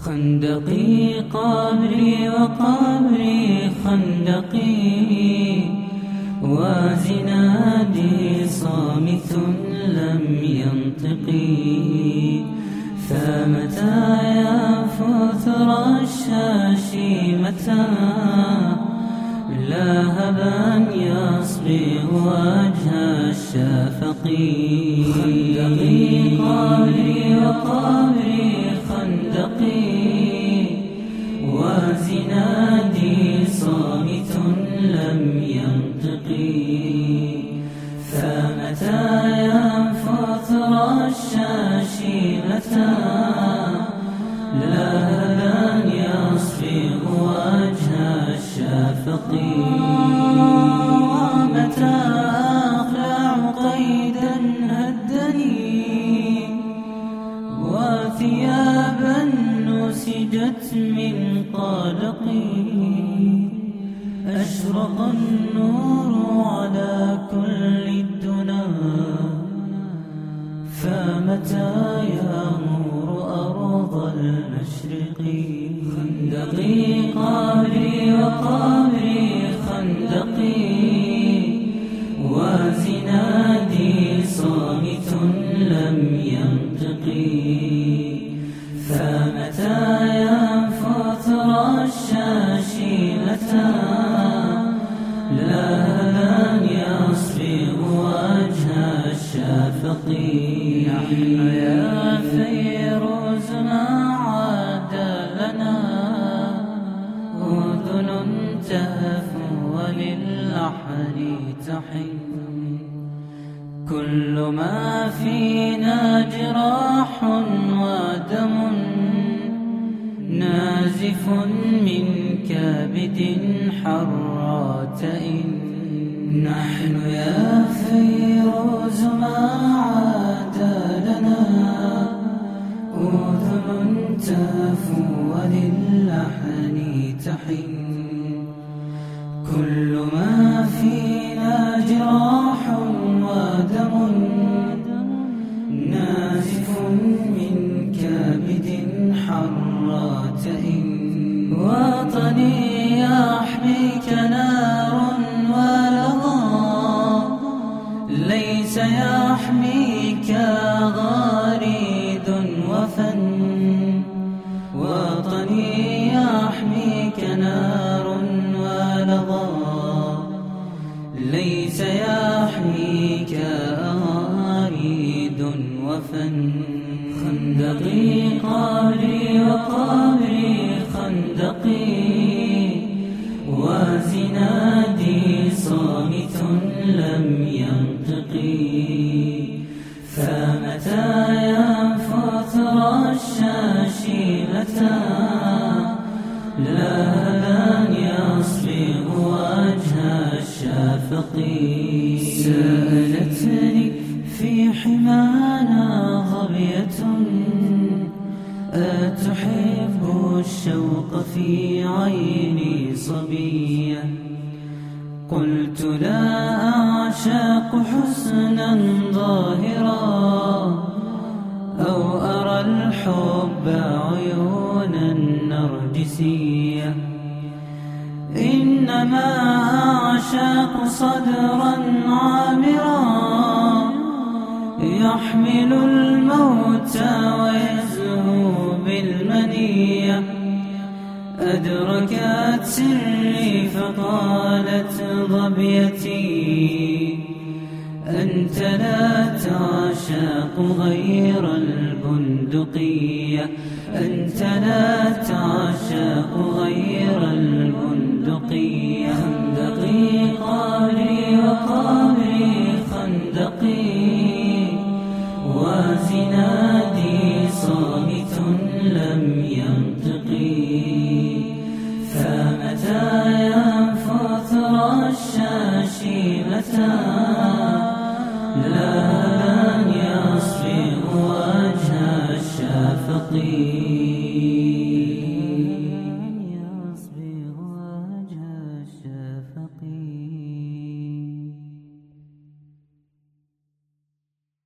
خندقي قبري وقبري خندقي، وزنادي صامت لم ينطقي. فمتى ينفث رشاشي متى لهبا يصبغ وجه الشفقي. خندقي قبري وقبري خندقي، وزنادي صامت لم ينطقي. فمتى ينفث رشاشي متى لهبا يصبغ وجه الشفقي. ومتى أخلع قيدا هدني، وثيابا نسجت من قلقي. أشرق النور على كل الدنا، فمتى يمور أرض المشرق. خندقي قبري وقبري خندقي، وزنادي صامت لم ينطقي. فمتى ينفث رشاشي متى لهبا يصبغ وجه الشفقي. نحن يا فيروز ما عاد لنا أذن تهفو وللحن تحن. كل ما فينا جراح ودم نازف من كبد حراتئ. نحن يا فيروز ما عاد لنا أذن تهفو وللحن تحن. كل ما فينا جراح ودم نازف من كبد حراتئ. وطني يحميك نار ولظى، ليس يحميك غريد وفن. وطني يحميك نار ولظى، ليس يحميك غريد وفن. خندقي قبري وقبري خندقي، وزنادي صامت لم ينطقي. فمتى ينفث رشاشي متى لهبا يصبغ وجه الشفقي. سألتني في حمانا ظبية أتحب الشوق في عيني صبية. قلت لا أعشق حسنا ظاهرا، أو أرى الحب عيونا نرجسية. إنما أعشق صدرا عامرا يحمل الموت ويزهو بالمنية. أدركت سري فقالت ظبيتي أنت لا تعشق غير البندقية. أنت لا تعشق غير البندقية. خندقي قبري وقبري خندقي، وزنادي